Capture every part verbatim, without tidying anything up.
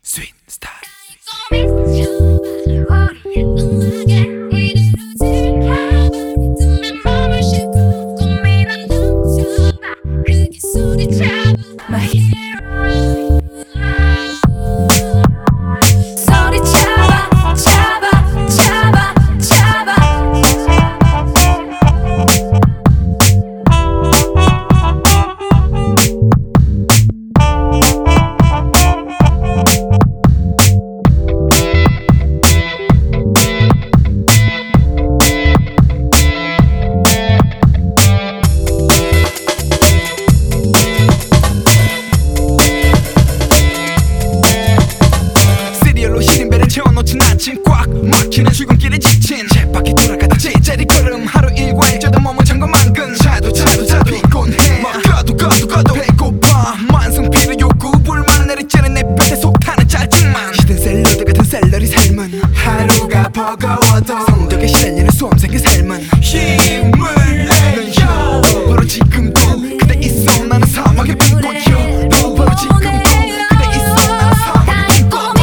스윗 스타일. 채워놓친 아침 꽉 막히는 출근길에 지친 쳇바퀴 돌아가다 제자리 걸음 하루 일과일저도 몸은 점검만근 자도 자도 자도 피곤해 막 가도 가도 가도 배고파 만성피로 욕구 불만을 내리쬐는 내 뱃에 속타는 짜증만 시든 샐러드 같은 샐러리 삶은 하루가 버거워도 성적에 시달리는 수험생의 삶은 힘을 내요 바로 지금도 그대 있어 나는 사막에 불꽃이여 너 바로 지금도 그대 있어 나는 사막에 불꽃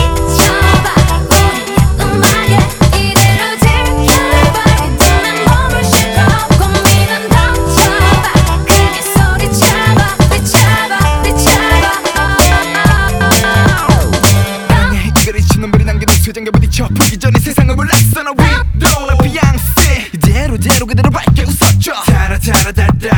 세상에 부딪혀 보기 전에 세상을 몰랐어 나 위로 나 비앙세 이대로 대로 그대로 밝게 웃었죠 달아 달아 달아